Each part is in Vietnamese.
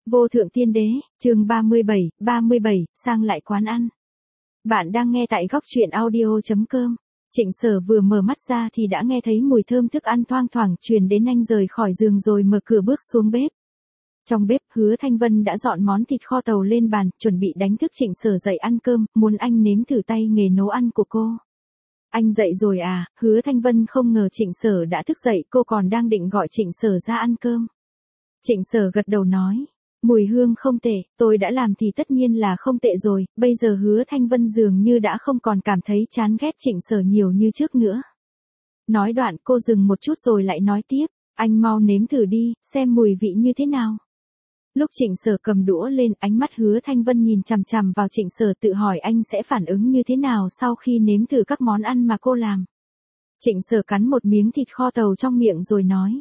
Vô thượng tiên đế, chương 37, sang lại quán ăn. Bạn đang nghe tại góc truyện audio.com. Trịnh Sở vừa mở mắt ra thì đã nghe thấy mùi thơm thức ăn thoang thoảng truyền đến, anh rời khỏi giường rồi mở cửa bước xuống bếp. Trong bếp, Hứa Thanh Vân đã dọn món thịt kho tàu lên bàn, chuẩn bị đánh thức Trịnh Sở dậy ăn cơm, muốn anh nếm thử tay nghề nấu ăn của cô. Anh dậy rồi à? Hứa Thanh Vân không ngờ Trịnh Sở đã thức dậy, cô còn đang định gọi Trịnh Sở ra ăn cơm. Trịnh Sở gật đầu nói, mùi hương không tệ, tôi đã làm thì tất nhiên là không tệ rồi. Bây giờ Hứa Thanh Vân dường như đã không còn cảm thấy chán ghét Trịnh Sở nhiều như trước nữa. Nói đoạn cô dừng một chút rồi lại nói tiếp, anh mau nếm thử đi, xem mùi vị như thế nào. Lúc Trịnh Sở cầm đũa lên, ánh mắt Hứa Thanh Vân nhìn chằm chằm vào Trịnh Sở, tự hỏi anh sẽ phản ứng như thế nào sau khi nếm thử các món ăn mà cô làm. Trịnh Sở cắn một miếng thịt kho tàu trong miệng rồi nói,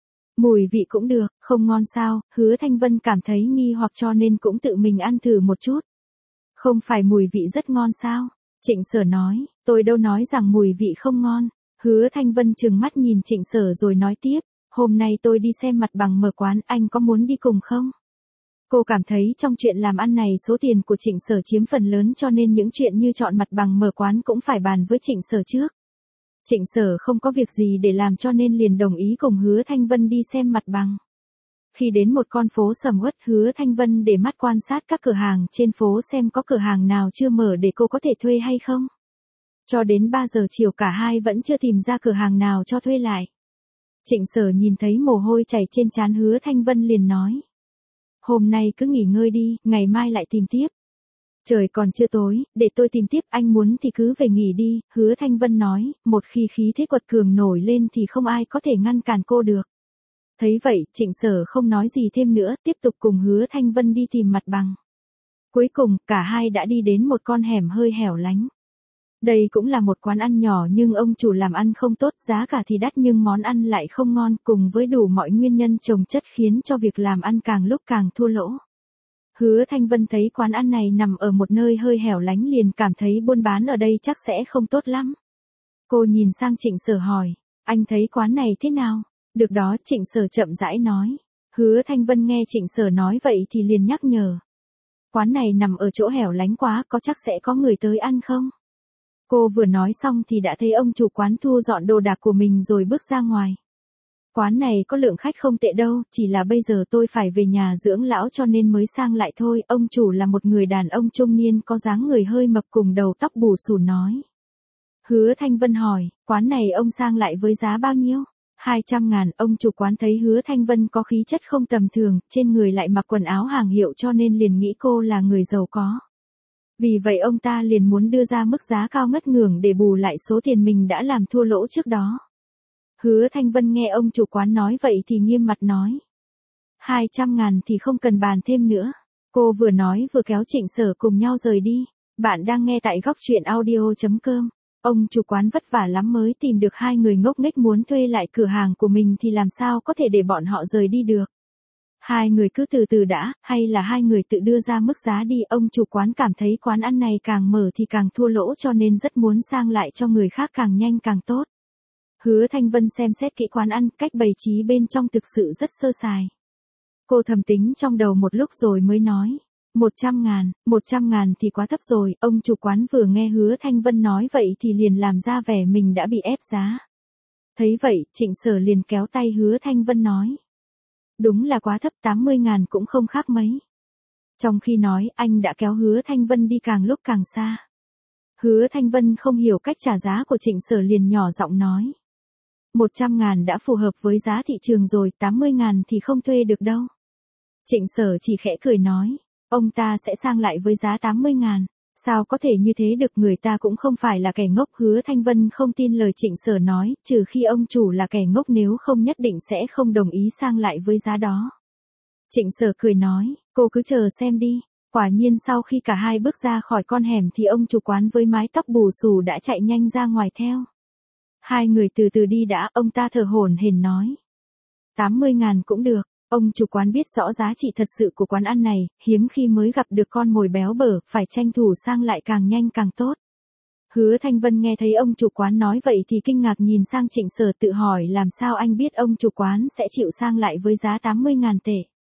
mùi vị cũng được, không ngon sao? Hứa Thanh Vân cảm thấy nghi hoặc cho nên cũng tự mình ăn thử một chút. Không phải mùi vị rất ngon sao? Trịnh Sở nói, tôi đâu nói rằng mùi vị không ngon. Hứa Thanh Vân trừng mắt nhìn Trịnh Sở rồi nói tiếp, hôm nay tôi đi xem mặt bằng mở quán, anh có muốn đi cùng không? Cô cảm thấy trong chuyện làm ăn này số tiền của Trịnh Sở chiếm phần lớn, cho nên những chuyện như chọn mặt bằng mở quán cũng phải bàn với Trịnh Sở trước. Trịnh Sở không có việc gì để làm cho nên liền đồng ý cùng Hứa Thanh Vân đi xem mặt bằng. Khi đến một con phố sầm uất, Hứa Thanh Vân để mắt quan sát các cửa hàng trên phố xem có cửa hàng nào chưa mở để cô có thể thuê hay không. Cho đến 3 giờ chiều cả hai vẫn chưa tìm ra cửa hàng nào cho thuê lại. Trịnh Sở nhìn thấy mồ hôi chảy trên trán Hứa Thanh Vân liền nói, hôm nay cứ nghỉ ngơi đi, ngày mai lại tìm tiếp. Trời còn chưa tối, để tôi tìm tiếp, anh muốn thì cứ về nghỉ đi. Hứa Thanh Vân nói, một khi khí thế quật cường nổi lên thì không ai có thể ngăn cản cô được. Thấy vậy, Trịnh Sở không nói gì thêm nữa, tiếp tục cùng Hứa Thanh Vân đi tìm mặt bằng. Cuối cùng, cả hai đã đi đến một con hẻm hơi hẻo lánh. Đây cũng là một quán ăn nhỏ nhưng ông chủ làm ăn không tốt, giá cả thì đắt nhưng món ăn lại không ngon, cùng với đủ mọi nguyên nhân chồng chất khiến cho việc làm ăn càng lúc càng thua lỗ. Hứa Thanh Vân thấy quán ăn này nằm ở một nơi hơi hẻo lánh liền cảm thấy buôn bán ở đây chắc sẽ không tốt lắm. Cô nhìn sang Trịnh Sở hỏi, anh thấy quán này thế nào? Được đó, Trịnh Sở chậm rãi nói. Hứa Thanh Vân nghe Trịnh Sở nói vậy thì liền nhắc nhở. Quán này nằm ở chỗ hẻo lánh quá, có chắc sẽ có người tới ăn không? Cô vừa nói xong thì đã thấy ông chủ quán thu dọn đồ đạc của mình rồi bước ra ngoài. Quán này có lượng khách không tệ đâu, chỉ là bây giờ tôi phải về nhà dưỡng lão cho nên mới sang lại thôi. Ông chủ là một người đàn ông trung niên có dáng người hơi mập cùng đầu tóc bù xù nói. Hứa Thanh Vân hỏi, quán này ông sang lại với giá bao nhiêu? 200.000. Ông chủ quán thấy Hứa Thanh Vân có khí chất không tầm thường, trên người lại mặc quần áo hàng hiệu cho nên liền nghĩ cô là người giàu có. Vì vậy ông ta liền muốn đưa ra mức giá cao ngất ngưởng để bù lại số tiền mình đã làm thua lỗ trước đó. Hứa Thanh Vân nghe ông chủ quán nói vậy thì nghiêm mặt nói. 200.000 thì không cần bàn thêm nữa. Cô vừa nói vừa kéo Trịnh Sở cùng nhau rời đi. Bạn đang nghe tại góc truyện audio.com. Ông chủ quán vất vả lắm mới tìm được hai người ngốc nghếch muốn thuê lại cửa hàng của mình thì làm sao có thể để bọn họ rời đi được. Hai người cứ từ từ đã, hay là hai người tự đưa ra mức giá đi. Ông chủ quán cảm thấy quán ăn này càng mở thì càng thua lỗ cho nên rất muốn sang lại cho người khác càng nhanh càng tốt. Hứa Thanh Vân xem xét kỹ quán ăn, cách bày trí bên trong thực sự rất sơ sài. Cô thầm tính trong đầu một lúc rồi mới nói, 100.000 thì quá thấp rồi. Ông chủ quán vừa nghe Hứa Thanh Vân nói vậy thì liền làm ra vẻ mình đã bị ép giá. Thấy vậy, Trịnh Sở liền kéo tay Hứa Thanh Vân nói, đúng là quá thấp, 80.000 cũng không khác mấy. Trong khi nói, anh đã kéo Hứa Thanh Vân đi càng lúc càng xa. Hứa Thanh Vân không hiểu cách trả giá của Trịnh Sở liền nhỏ giọng nói, 100.000 đã phù hợp với giá thị trường rồi, 80.000 thì không thuê được đâu. Trịnh Sở chỉ khẽ cười nói, ông ta sẽ sang lại với giá 80.000. Sao có thể như thế được, người ta cũng không phải là kẻ ngốc. Hứa Thanh Vân không tin lời Trịnh Sở nói, trừ khi ông chủ là kẻ ngốc, nếu không nhất định sẽ không đồng ý sang lại với giá đó. Trịnh Sở cười nói, cô cứ chờ xem đi. Quả nhiên sau khi cả hai bước ra khỏi con hẻm thì ông chủ quán với mái tóc bù xù đã chạy nhanh ra ngoài theo. Hai người từ từ đi đã, ông ta thở hổn hển nói. 80.000 cũng được. Ông chủ quán biết rõ giá trị thật sự của quán ăn này, hiếm khi mới gặp được con mồi béo bở, phải tranh thủ sang lại càng nhanh càng tốt. Hứa Thanh Vân nghe thấy ông chủ quán nói vậy thì kinh ngạc nhìn sang Trịnh Sở, tự hỏi làm sao anh biết ông chủ quán sẽ chịu sang lại với giá 80.000 tệ.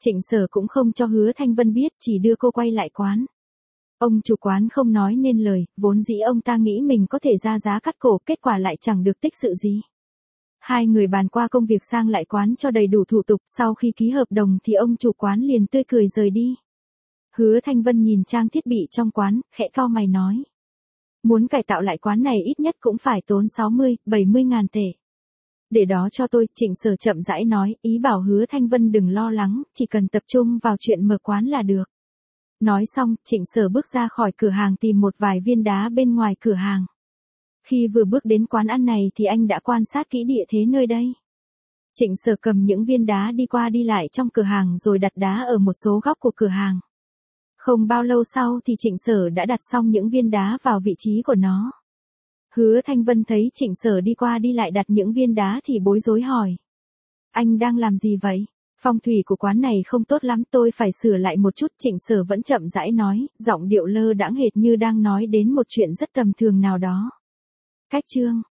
Trịnh Sở cũng không cho Hứa Thanh Vân biết, chỉ đưa cô quay lại quán. Ông chủ quán không nói nên lời, vốn dĩ ông ta nghĩ mình có thể ra giá cắt cổ, kết quả lại chẳng được tích sự gì. Hai người bàn qua công việc sang lại quán cho đầy đủ thủ tục, sau khi ký hợp đồng thì ông chủ quán liền tươi cười rời đi. Hứa Thanh Vân nhìn trang thiết bị trong quán, khẽ cau mày nói. Muốn cải tạo lại quán này ít nhất cũng phải tốn 60-70 ngàn tệ. Để đó cho tôi, Trịnh Sở chậm rãi nói, ý bảo Hứa Thanh Vân đừng lo lắng, chỉ cần tập trung vào chuyện mở quán là được. Nói xong, Trịnh Sở bước ra khỏi cửa hàng tìm một vài viên đá bên ngoài cửa hàng. Khi vừa bước đến quán ăn này thì anh đã quan sát kỹ địa thế nơi đây. Trịnh Sở cầm những viên đá đi qua đi lại trong cửa hàng rồi đặt đá ở một số góc của cửa hàng. Không bao lâu sau thì Trịnh Sở đã đặt xong những viên đá vào vị trí của nó. Hứa Thanh Vân thấy Trịnh Sở đi qua đi lại đặt những viên đá thì bối rối hỏi. Anh đang làm gì vậy? Phong thủy của quán này không tốt lắm, tôi phải sửa lại một chút. Trịnh Sở vẫn chậm rãi nói, giọng điệu lơ đãng hệt như đang nói đến một chuyện rất tầm thường nào đó. Cách chương